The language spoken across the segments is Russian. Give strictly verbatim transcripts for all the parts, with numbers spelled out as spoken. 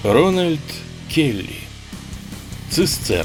Рональд Келли. Цистерна.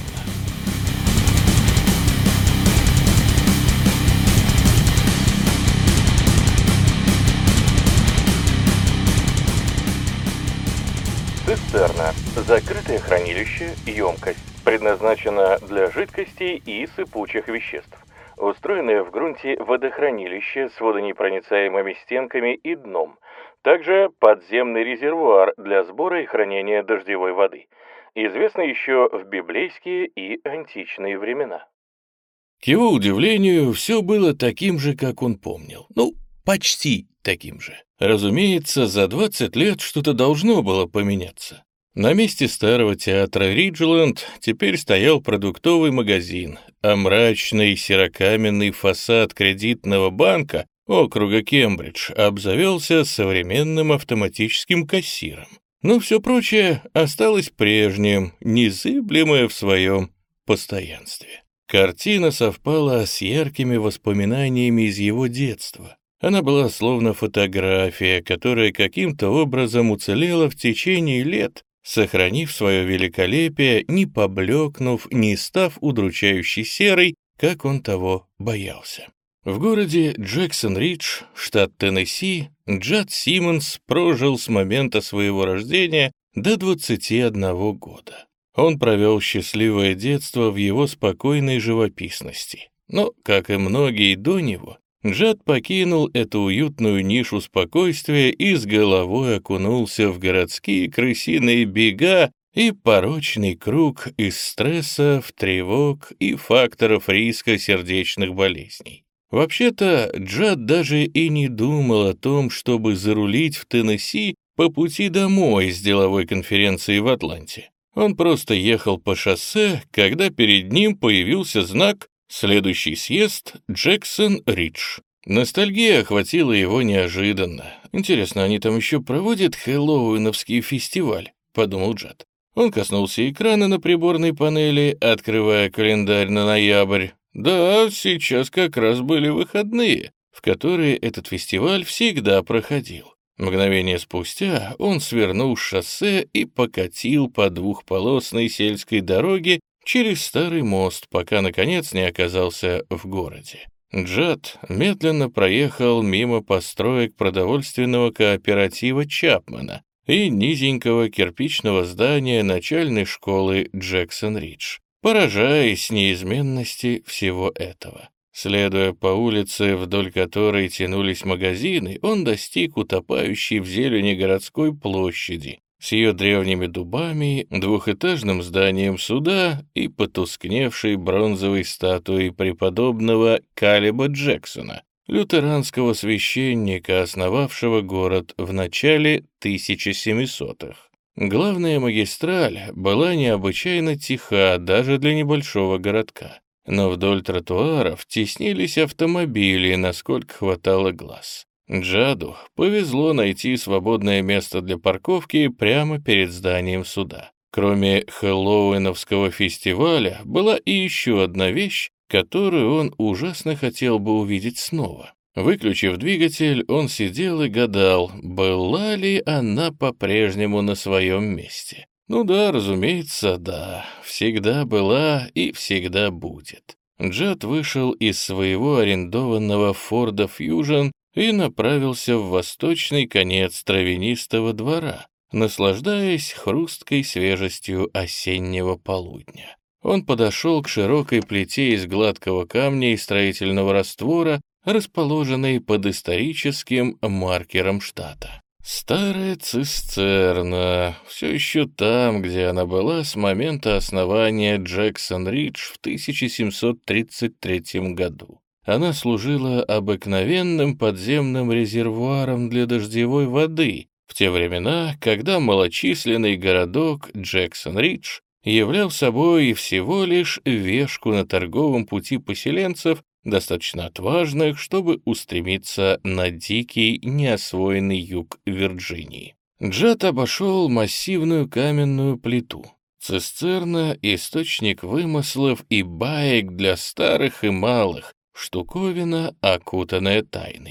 Цистерна – закрытое хранилище, емкость, предназначена для жидкостей и сыпучих веществ. Устроенное в грунте водохранилище с водонепроницаемыми стенками и дном. Также подземный резервуар для сбора и хранения дождевой воды. Известно еще в библейские и античные времена. К его удивлению, все было таким же, как он помнил. Ну, почти таким же. Разумеется, за двадцать лет что-то должно было поменяться. На месте старого театра Риджленд теперь стоял продуктовый магазин, а мрачный серокаменный фасад кредитного банка округа Кембридж обзавелся современным автоматическим кассиром. Но все прочее осталось прежним, незыблемое в своем постоянстве. Картина совпала с яркими воспоминаниями из его детства. Она была словно фотография, которая каким-то образом уцелела в течение лет, сохранив свое великолепие, не поблекнув, не став удручающе серой, как он того боялся. В городе Джексон-Ридж, штат Теннесси, Джад Симмонс прожил с момента своего рождения до двадцати одного года. Он провел счастливое детство в его спокойной живописности. Но, как и многие до него, Джад покинул эту уютную нишу спокойствия и с головой окунулся в городские крысиные бега и порочный круг из стрессов, тревог и факторов риска сердечных болезней. Вообще-то, Джад даже и не думал о том, чтобы зарулить в Теннесси по пути домой с деловой конференции в Атланте. Он просто ехал по шоссе, когда перед ним появился знак «Следующий съезд Джексон-Ридж». Ностальгия охватила его неожиданно. «Интересно, они там еще проводят хэллоуиновский фестиваль?» — подумал Джад. Он коснулся экрана на приборной панели, открывая календарь на ноябрь. Да, сейчас как раз были выходные, в которые этот фестиваль всегда проходил. Мгновение спустя он свернул с шоссе и покатил по двухполосной сельской дороге через старый мост, пока, наконец, не оказался в городе. Джад медленно проехал мимо построек продовольственного кооператива Чапмана и низенького кирпичного здания начальной школы Джексон-Ридж, поражаясь неизменности всего этого. Следуя по улице, вдоль которой тянулись магазины, он достиг утопающей в зелени городской площади с ее древними дубами, двухэтажным зданием суда и потускневшей бронзовой статуей преподобного Калеба Джексона, лютеранского священника, основавшего город в начале тысяча семисотых. Главная магистраль была необычайно тиха даже для небольшого городка, но вдоль тротуаров теснились автомобили, насколько хватало глаз. Джаду повезло найти свободное место для парковки прямо перед зданием суда. Кроме хэллоуиновского фестиваля была и еще одна вещь, которую он ужасно хотел бы увидеть снова. Выключив двигатель, он сидел и гадал, была ли она по-прежнему на своем месте. Ну да, разумеется, да, всегда была и всегда будет. Джад вышел из своего арендованного Форда Фьюжн и направился в восточный конец травянистого двора, наслаждаясь хрусткой свежестью осеннего полудня. Он подошел к широкой плите из гладкого камня и строительного раствора, расположенной под историческим маркером штата. Старая цистерна, все еще там, где она была с момента основания Джексон-Ридж в тысяча семьсот тридцать третьем году. Она служила обыкновенным подземным резервуаром для дождевой воды в те времена, когда малочисленный городок Джексон-Ридж являл собой всего лишь вешку на торговом пути поселенцев, достаточно отважных, чтобы устремиться на дикий, неосвоенный юг Вирджинии. Джад обошел массивную каменную плиту. Цистерна — источник вымыслов и баек для старых и малых, штуковина, окутанная тайной.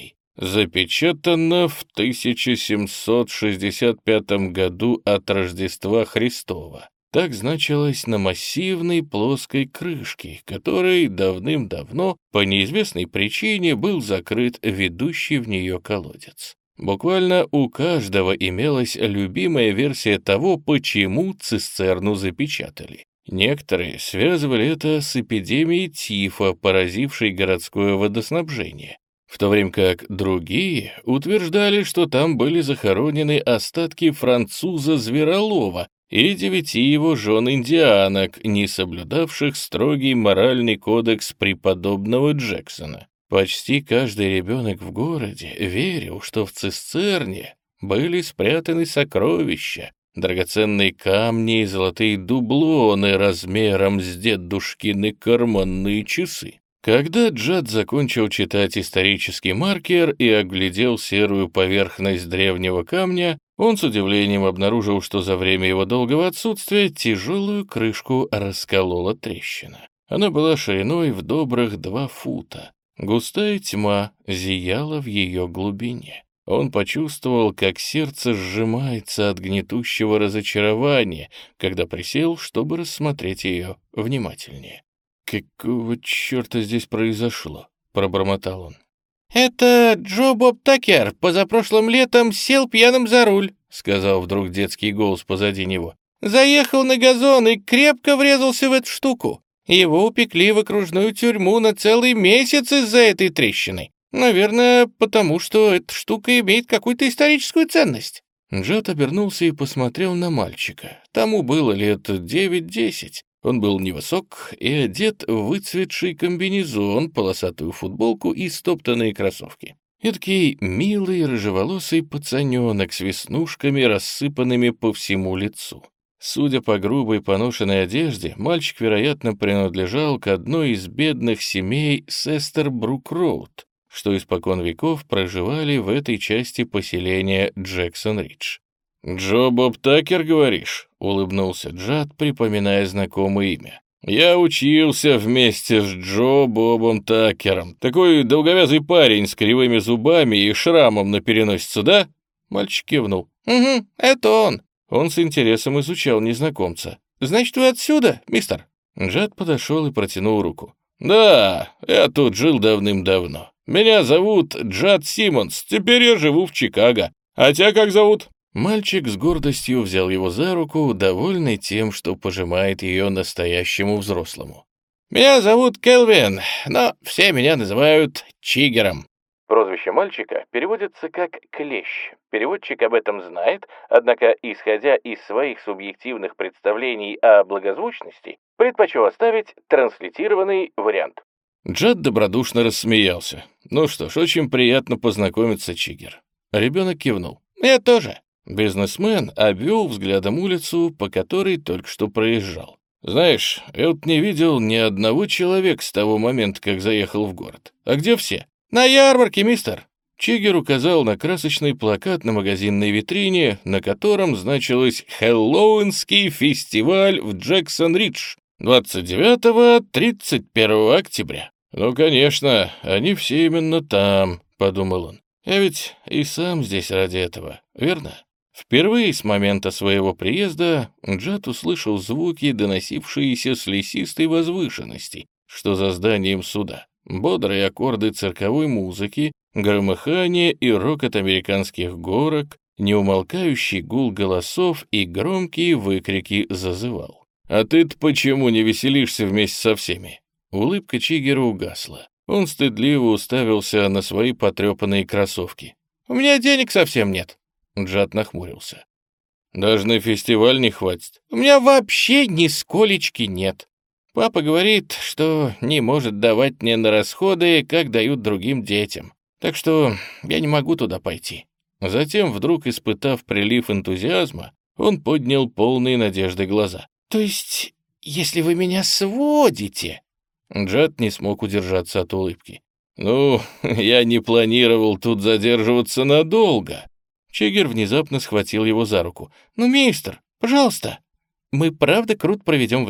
Запечатано в тысяча семьсот шестьдесят пятом году от Рождества Христова. Так значилось на массивной плоской крышке, которой давным-давно, по неизвестной причине, был закрыт ведущий в нее колодец. Буквально у каждого имелась любимая версия того, почему цистерну запечатали. Некоторые связывали это с эпидемией тифа, поразившей городское водоснабжение, в то время как другие утверждали, что там были захоронены остатки француза-зверолова и девяти его жен-индианок, не соблюдавших строгий моральный кодекс преподобного Джексона. Почти каждый ребенок в городе верил, что в цистерне были спрятаны сокровища, драгоценные камни и золотые дублоны размером с дедушкины карманные часы. Когда Джад закончил читать исторический маркер и оглядел серую поверхность древнего камня, он с удивлением обнаружил, что за время его долгого отсутствия тяжелую крышку расколола трещина. Она была шириной в добрых два фута. Густая тьма зияла в ее глубине. Он почувствовал, как сердце сжимается от гнетущего разочарования, когда присел, чтобы рассмотреть ее внимательнее. «Какого черта здесь произошло?» — пробормотал он. «Это Джо Боб Такер позапрошлым летом сел пьяным за руль», — сказал вдруг детский голос позади него. «Заехал на газон и крепко врезался в эту штуку. Его упекли в окружную тюрьму на целый месяц из-за этой трещины. Наверное, потому что эта штука имеет какую-то историческую ценность». Джад обернулся и посмотрел на мальчика. Тому было лет девять-десять. Он был невысок и одет в выцветший комбинезон, полосатую футболку и стоптанные кроссовки. Эдакий милый рыжеволосый пацаненок с веснушками, рассыпанными по всему лицу. Судя по грубой поношенной одежде, мальчик, вероятно, принадлежал к одной из бедных семей Сестер-Брук-Роуд, что испокон веков проживали в этой части поселения Джексон-Ридж. «Джо Боб Такер, говоришь?» — улыбнулся Джад, припоминая знакомое имя. «Я учился вместе с Джо Бобом Такером. Такой долговязый парень с кривыми зубами и шрамом на переносице, да?» Мальчик кивнул. «Угу, это он». Он с интересом изучал незнакомца. «Значит, вы отсюда, мистер?» Джад подошел и протянул руку. «Да, я тут жил давным-давно. Меня зовут Джад Симмонс, теперь я живу в Чикаго. А тебя как зовут?» Мальчик с гордостью взял его за руку, довольный тем, что пожимает ее настоящему взрослому. «Меня зовут Келвин, но все меня называют Чигером». Прозвище мальчика переводится как «клещ». Переводчик об этом знает, однако, исходя из своих субъективных представлений о благозвучности, предпочел оставить транслитированный вариант. Джад добродушно рассмеялся. «Ну что ж, очень приятно познакомиться, Чигер». Ребенок кивнул. «Я тоже». Бизнесмен обвел взглядом улицу, по которой только что проезжал. «Знаешь, я вот не видел ни одного человека с того момента, как заехал в город. А где все?» «На ярмарке, мистер». Чигер указал на красочный плакат на магазинной витрине, на котором значилось «Хэллоуинский фестиваль в Джексон-Ридж двадцать девятого — тридцать первого октября». «Ну, конечно, они все именно там», — подумал он. «Я ведь и сам здесь ради этого, верно?» Впервые с момента своего приезда Джад услышал звуки, доносившиеся с лесистой возвышенности, что за зданием суда. Бодрые аккорды цирковой музыки, громыхание и рокот американских горок, неумолкающий гул голосов и громкие выкрики зазывал. «А ты-то почему не веселишься вместе со всеми?» Улыбка Чигера угасла. Он стыдливо уставился на свои потрепанные кроссовки. «У меня денег совсем нет». Джад нахмурился. «Даже на фестиваль не хватит». «У меня вообще нисколечки нет. Папа говорит, что не может давать мне на расходы, как дают другим детям. Так что я не могу туда пойти». Затем, вдруг испытав прилив энтузиазма, он поднял полные надежды глаза. «То есть, если вы меня сводите?» Джад не смог удержаться от улыбки. «Ну, я не планировал тут задерживаться надолго». Чигер внезапно схватил его за руку. «Ну, мистер, пожалуйста, мы правда круто проведем время.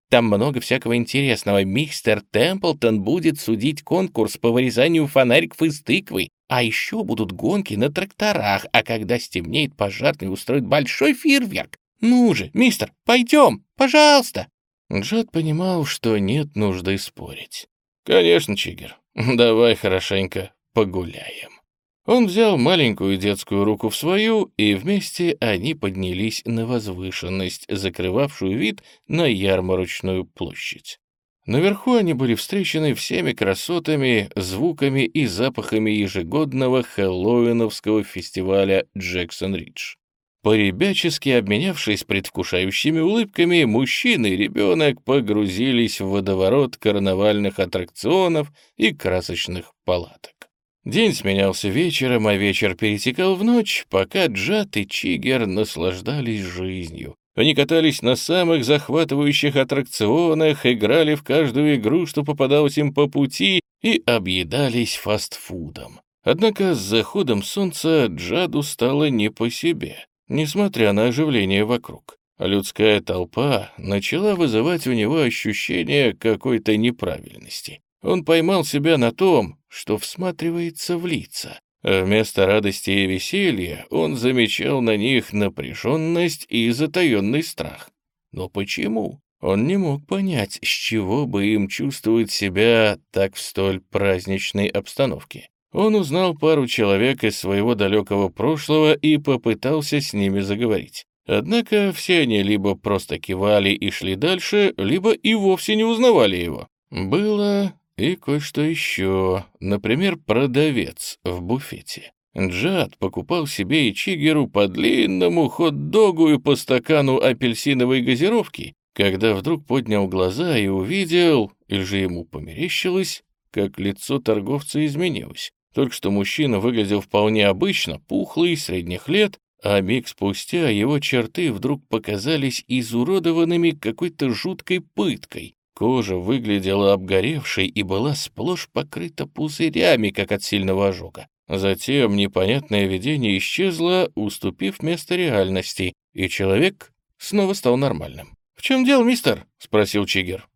Там много всякого интересного. Мистер Темплтон будет судить конкурс по вырезанию фонариков из тыквы. А еще будут гонки на тракторах, а когда стемнеет, пожарный устроит большой фейерверк. Ну же, мистер, пойдем, пожалуйста!» Джад понимал, что нет нужды спорить. «Конечно, Чигер, давай хорошенько погуляем». Он взял маленькую детскую руку в свою, и вместе они поднялись на возвышенность, закрывавшую вид на ярмарочную площадь. Наверху они были встречены всеми красотами, звуками и запахами ежегодного хэллоуиновского фестиваля Джексон-Ридж. Поребячески обменявшись предвкушающими улыбками, мужчина и ребенок погрузились в водоворот карнавальных аттракционов и красочных палаток. День сменялся вечером, а вечер перетекал в ночь, пока Джад и Чигер наслаждались жизнью. Они катались на самых захватывающих аттракционах, играли в каждую игру, что попадалось им по пути, и объедались фастфудом. Однако с заходом солнца Джаду стало не по себе, несмотря на оживление вокруг. Людская толпа начала вызывать у него ощущение какой-то неправильности. Он поймал себя на том, что всматривается в лица. Вместо радости и веселья он замечал на них напряженность и затаенный страх. Но почему? Он не мог понять, с чего бы им чувствовать себя так в столь праздничной обстановке. Он узнал пару человек из своего далекого прошлого и попытался с ними заговорить. Однако все они либо просто кивали и шли дальше, либо и вовсе не узнавали его. Было и кое-что еще, например, продавец в буфете. Джад покупал себе и Чигеру по длинному хот-догу и по стакану апельсиновой газировки, когда вдруг поднял глаза и увидел, или же ему померещилось, как лицо торговца изменилось. Только что мужчина выглядел вполне обычно, пухлый, средних лет, а миг спустя его черты вдруг показались изуродованными какой-то жуткой пыткой. Кожа выглядела обгоревшей и была сплошь покрыта пузырями, как от сильного ожога. Затем непонятное видение исчезло, уступив место реальности, и человек снова стал нормальным. «В чем дело, мистер?» — спросил Чигер.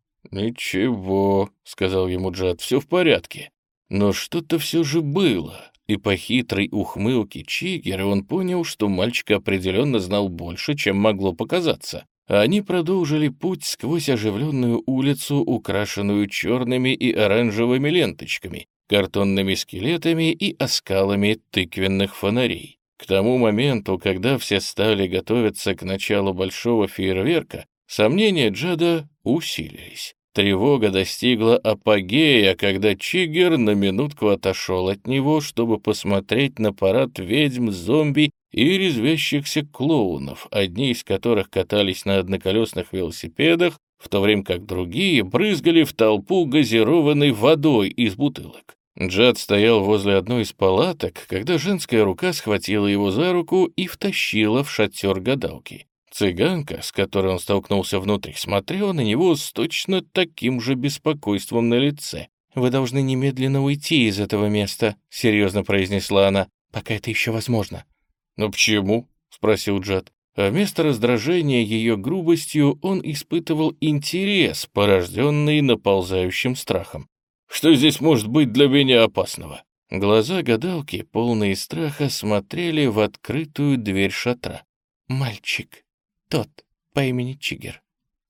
«Ничего», — сказал ему Джад, — «все в порядке». Но что-то все же было, и по хитрой ухмылке Чигера он понял, что мальчик определенно знал больше, чем могло показаться. Они продолжили путь сквозь оживленную улицу, украшенную черными и оранжевыми ленточками, картонными скелетами и оскалами тыквенных фонарей. К тому моменту, когда все стали готовиться к началу большого фейерверка, сомнения Джада усилились. Тревога достигла апогея, когда Чигер на минутку отошел от него, чтобы посмотреть на парад ведьм, зомби и резвящихся клоунов, одни из которых катались на одноколесных велосипедах, в то время как другие брызгали в толпу газированной водой из бутылок. Джад стоял возле одной из палаток, когда женская рука схватила его за руку и втащила в шатер гадалки. Цыганка, с которой он столкнулся внутри, смотрела на него с точно таким же беспокойством на лице. «Вы должны немедленно уйти из этого места», — серьезно произнесла она, — «пока это еще возможно». «Но почему?» — спросил Джад. А вместо раздражения ее грубостью он испытывал интерес, порожденный наползающим страхом. «Что здесь может быть для меня опасного?» Глаза гадалки, полные страха, смотрели в открытую дверь шатра. «Мальчик. Тот, по имени Чигер.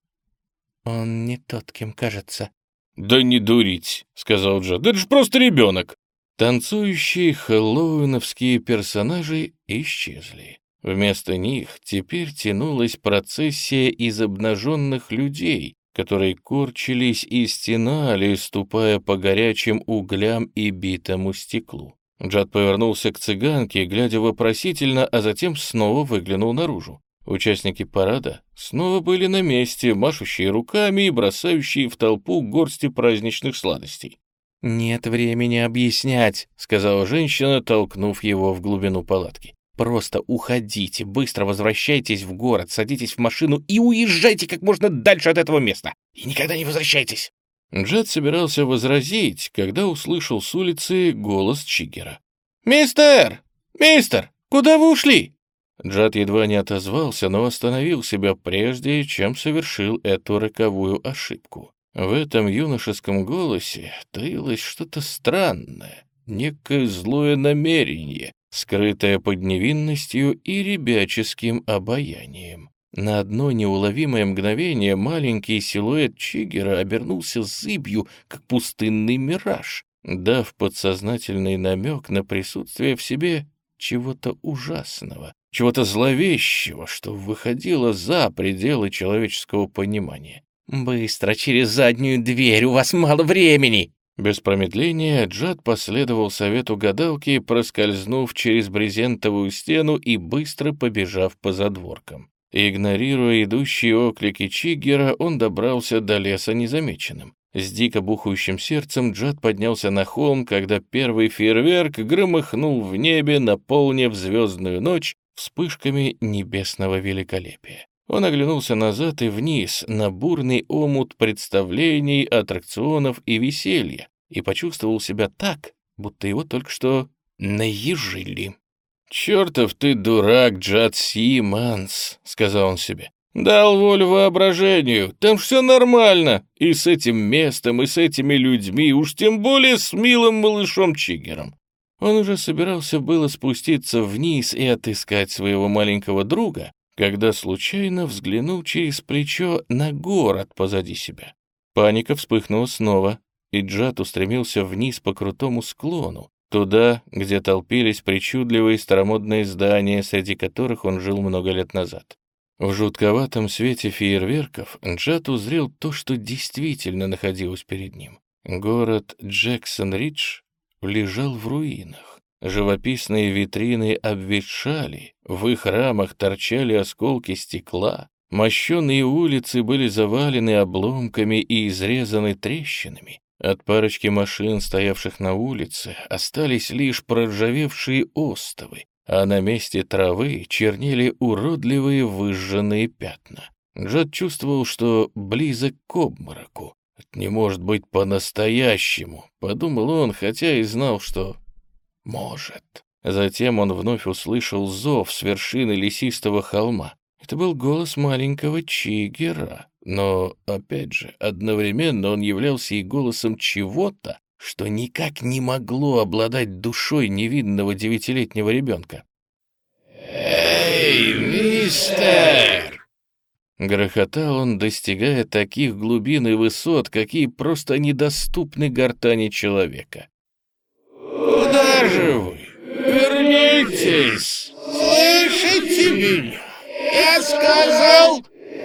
Он не тот, кем кажется». «Да не дурить», — сказал Джад, — «это же просто ребенок». Танцующие хэллоуиновские персонажи исчезли. Вместо них теперь тянулась процессия из обнаженных людей, которые корчились и стенали, ступая по горячим углям и битому стеклу. Джад повернулся к цыганке, глядя вопросительно, а затем снова выглянул наружу. Участники парада снова были на месте, машущие руками и бросающие в толпу горсти праздничных сладостей. «Нет времени объяснять», — сказала женщина, толкнув его в глубину палатки. «Просто уходите, быстро возвращайтесь в город, садитесь в машину и уезжайте как можно дальше от этого места. И никогда не возвращайтесь». Джад собирался возразить, когда услышал с улицы голос Чигера. «Мистер! Мистер! Куда вы ушли?» Джад едва не отозвался, но остановил себя прежде, чем совершил эту роковую ошибку. В этом юношеском голосе таилось что-то странное, некое злое намерение, скрытое под невинностью и ребяческим обаянием. На одно неуловимое мгновение маленький силуэт Чигера обернулся зыбью, как пустынный мираж, дав подсознательный намек на присутствие в себе чего-то ужасного, чего-то зловещего, что выходило за пределы человеческого понимания. «Быстро, через заднюю дверь, у вас мало времени!» Без промедления Джад последовал совету гадалки, проскользнув через брезентовую стену и быстро побежав по задворкам. Игнорируя идущие оклики Чиггера, он добрался до леса незамеченным. С дико бухающим сердцем Джад поднялся на холм, когда первый фейерверк громыхнул в небе, наполнив звездную ночь вспышками небесного великолепия. Он оглянулся назад и вниз на бурный омут представлений, аттракционов и веселья и почувствовал себя так, будто его только что наезжили. «Чертов ты дурак, Джад Симмонс», — сказал он себе. «Дал волю воображению, там все нормально, и с этим местом, и с этими людьми, уж тем более с милым малышом Чиггером». Он уже собирался было спуститься вниз и отыскать своего маленького друга, когда случайно взглянул через плечо на город позади себя. Паника вспыхнула снова, и Джад устремился вниз по крутому склону, туда, где толпились причудливые старомодные здания, среди которых он жил много лет назад. В жутковатом свете фейерверков Джад узрел то, что действительно находилось перед ним. Город Джексон-Ридж лежал в руинах. Живописные витрины обветшали, в их рамах торчали осколки стекла, мощеные улицы были завалены обломками и изрезаны трещинами. От парочки машин, стоявших на улице, остались лишь проржавевшие остовы, а на месте травы чернели уродливые выжженные пятна. Джад чувствовал, что близок к обмороку. «Это не может быть по-настоящему», — подумал он, хотя и знал, что может. Затем он вновь услышал зов с вершины лесистого холма. Это был голос маленького Чиггера, но, опять же, одновременно он являлся и голосом чего-то, что никак не могло обладать душой невинного девятилетнего ребенка. «Эй, мистер!» Грохотал он, достигая таких глубин и высот, какие просто недоступны гортани человека. «Куда же вы? Вернитесь! Слышите меня? Я сказал...»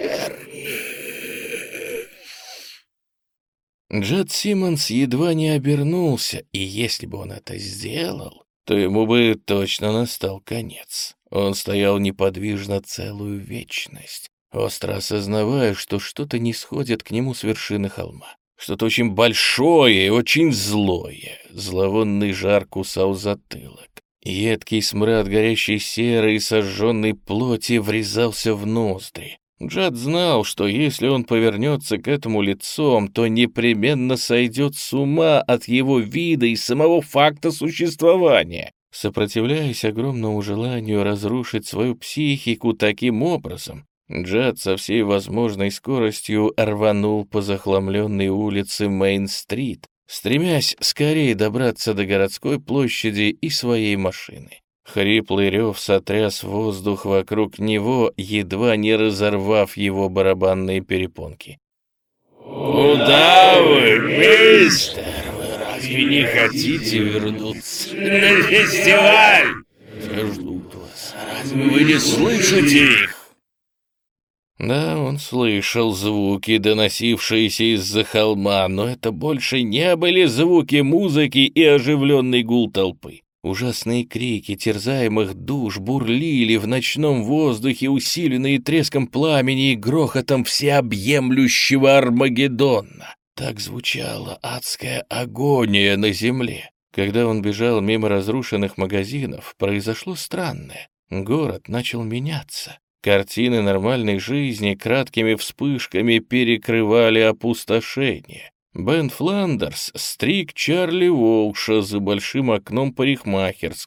Джад Симмонс едва не обернулся, и если бы он это сделал, то ему бы точно настал конец. Он стоял неподвижно целую вечность, остро осознавая, что что-то не сходит к нему с вершины холма. Что-то очень большое и очень злое. Зловонный жар кусал затылок. Едкий смрад горящей серы и сожженной плоти врезался в ноздри. Джад знал, что если он повернется к этому лицом, то непременно сойдет с ума от его вида и самого факта существования. Сопротивляясь огромному желанию разрушить свою психику таким образом, Джад со всей возможной скоростью рванул по захламленной улице Мейн-стрит, стремясь скорее добраться до городской площади и своей машины. Хриплый рев сотряс воздух вокруг него, едва не разорвав его барабанные перепонки. «Куда вы, мистер? Вы разве не хотите вернуться на фестиваль? Все ждут вас. Разве вы не слышите их?» Да, он слышал звуки, доносившиеся из-за холма, но это больше не были звуки музыки и оживленный гул толпы. Ужасные крики терзаемых душ бурлили в ночном воздухе, усиленные треском пламени и грохотом всеобъемлющего Армагеддона. Так звучала адская агония на земле. Когда он бежал мимо разрушенных магазинов, произошло странное. Город начал меняться. Картины нормальной жизни краткими вспышками перекрывали опустошение. Бен Фландерс стриг Чарли Волша за большим окном парикмахерской.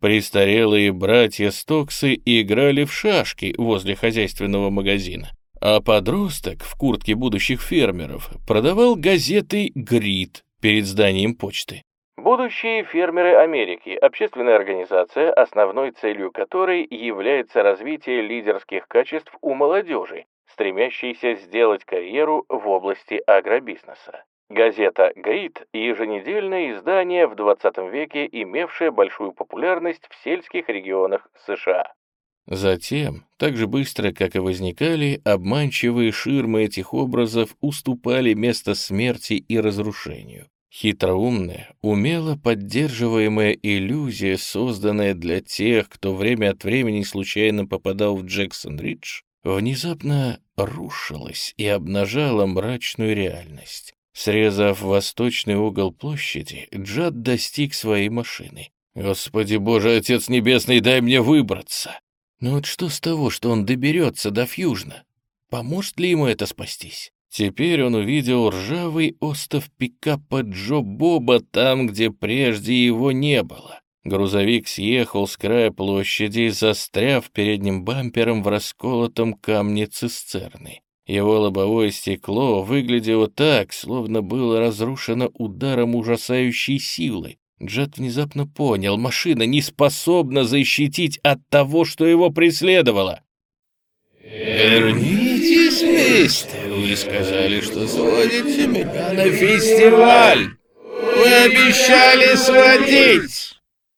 Престарелые братья Стоксы играли в шашки возле хозяйственного магазина, а подросток в куртке будущих фермеров продавал газеты «Грит» перед зданием почты. Будущие фермеры Америки – общественная организация, основной целью которой является развитие лидерских качеств у молодежи, стремящейся сделать карьеру в области агробизнеса. Газета «Грит» – еженедельное издание в двадцатом веке, имевшее большую популярность в сельских регионах США. Затем, так же быстро, как и возникали, обманчивые ширмы этих образов уступали место смерти и разрушению. Хитроумная, умело поддерживаемая иллюзия, созданная для тех, кто время от времени случайно попадал в Джексон-Ридж, внезапно рушилась и обнажала мрачную реальность. Срезав восточный угол площади, Джад достиг своей машины. «Господи Боже, Отец Небесный, дай мне выбраться!» Но вот что с того, что он доберется до Фьюжна? Поможет ли ему это спастись? Теперь он увидел ржавый остов пикапа Джо Боба там, где прежде его не было. Грузовик съехал с края площади, застряв передним бампером в расколотом камне цистерны. Его лобовое стекло выглядело так, словно было разрушено ударом ужасающей силы. Джад внезапно понял, машина не способна защитить от того, что его преследовало. «Вернитесь, мистер, вы сказали, что сводите меня на фестиваль! Вы обещали сводить!»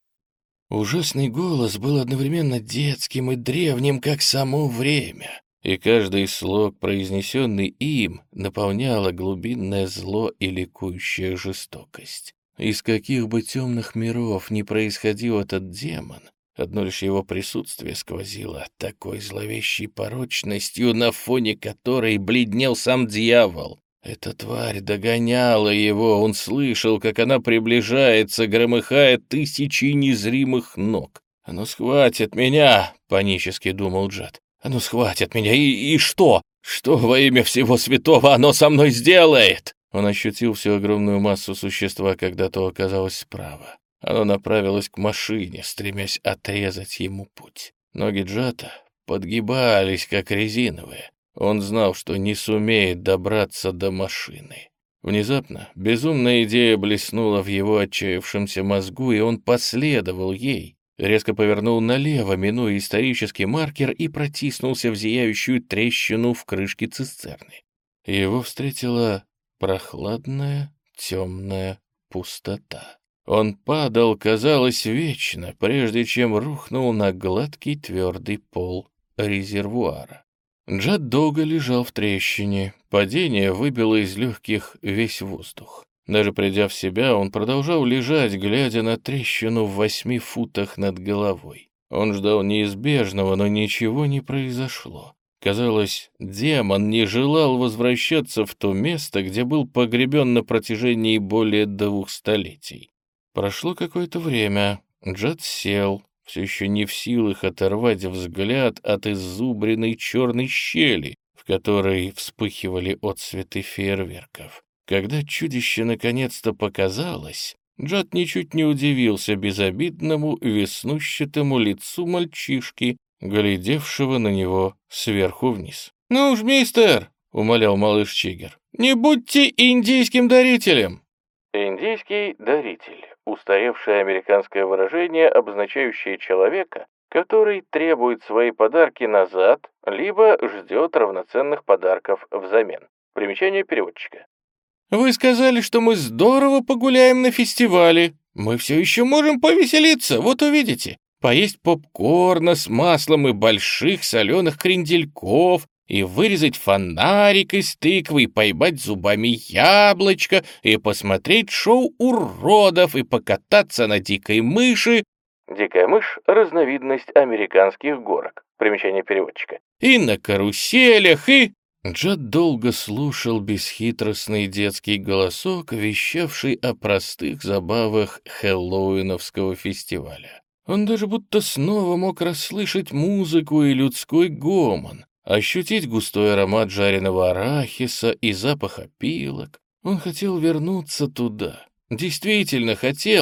Ужасный голос был одновременно детским и древним, как само время, и каждый слог, произнесенный им, наполняло глубинное зло и ликующая жестокость. Из каких бы темных миров ни происходил этот демон, одно лишь его присутствие сквозило такой зловещей порочностью, на фоне которой бледнел сам дьявол. Эта тварь догоняла его, он слышал, как она приближается, громыхая тысячи незримых ног. «Оно схватит меня!» — панически думал Джад. «Оно схватит меня, и, и что? Что во имя всего святого оно со мной сделает?» Он ощутил всю огромную массу существа, когда то оказалось справа. Оно направилось к машине, стремясь отрезать ему путь. Ноги Джата подгибались, как резиновые. Он знал, что не сумеет добраться до машины. Внезапно безумная идея блеснула в его отчаявшемся мозгу, и он последовал ей. Резко повернул налево, минуя исторический маркер, и протиснулся в зияющую трещину в крышке цистерны. Его встретила прохладная, темная пустота. Он падал, казалось, вечно, прежде чем рухнул на гладкий твердый пол резервуара. Джад долго лежал в трещине. Падение выбило из легких весь воздух. Даже придя в себя, он продолжал лежать, глядя на трещину в восьми футах над головой. Он ждал неизбежного, но ничего не произошло. Казалось, демон не желал возвращаться в то место, где был погребен на протяжении более двух столетий. Прошло какое-то время. Джад сел, все еще не в силах оторвать взгляд от иззубренной черной щели, в которой вспыхивали отсветы фейерверков. Когда чудище наконец-то показалось, Джад ничуть не удивился безобидному веснущатому лицу мальчишки, глядевшего на него сверху вниз. «Ну уж, мистер!» — умолял малыш Чигер. «Не будьте индийским дарителем!» Индийский даритель – устаревшее американское выражение, обозначающее человека, который требует свои подарки назад, либо ждет равноценных подарков взамен. Примечание переводчика. «Вы сказали, что мы здорово погуляем на фестивале. Мы все еще можем повеселиться, вот увидите. Поесть попкорна с маслом и больших соленых крендельков, и вырезать фонарик из тыквы, и поймать зубами яблочко, и посмотреть шоу уродов, и покататься на дикой мыши». Дикая мышь – разновидность американских горок. Примечание переводчика. «И на каруселях, и...» Джад долго слушал бесхитростный детский голосок, вещавший о простых забавах хэллоуиновского фестиваля. Он даже будто снова мог расслышать музыку и людской гомон, ощутить густой аромат жареного арахиса и запах опилок. Он хотел вернуться туда. Действительно хотел,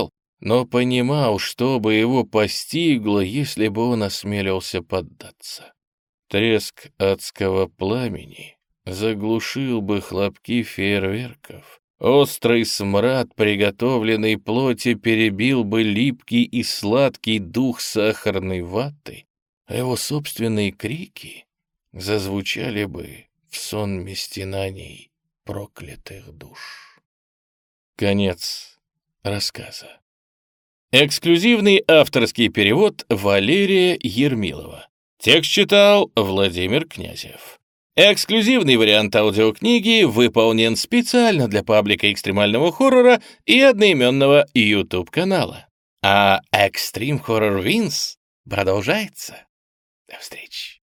но понимал, что бы его постигло, если бы он осмелился поддаться. Треск адского пламени заглушил бы хлопки фейерверков. Острый смрад приготовленной плоти перебил бы липкий и сладкий дух сахарной ваты, а его собственные крики зазвучали бы в сонме стенаний проклятых душ. Конец рассказа. Эксклюзивный авторский перевод Валерия Ермилова. Текст читал Владимир Князев. Эксклюзивный вариант аудиокниги выполнен специально для паблика экстремального хоррора и одноименного YouTube-канала. А Extreme Horror Wins продолжается. До встречи.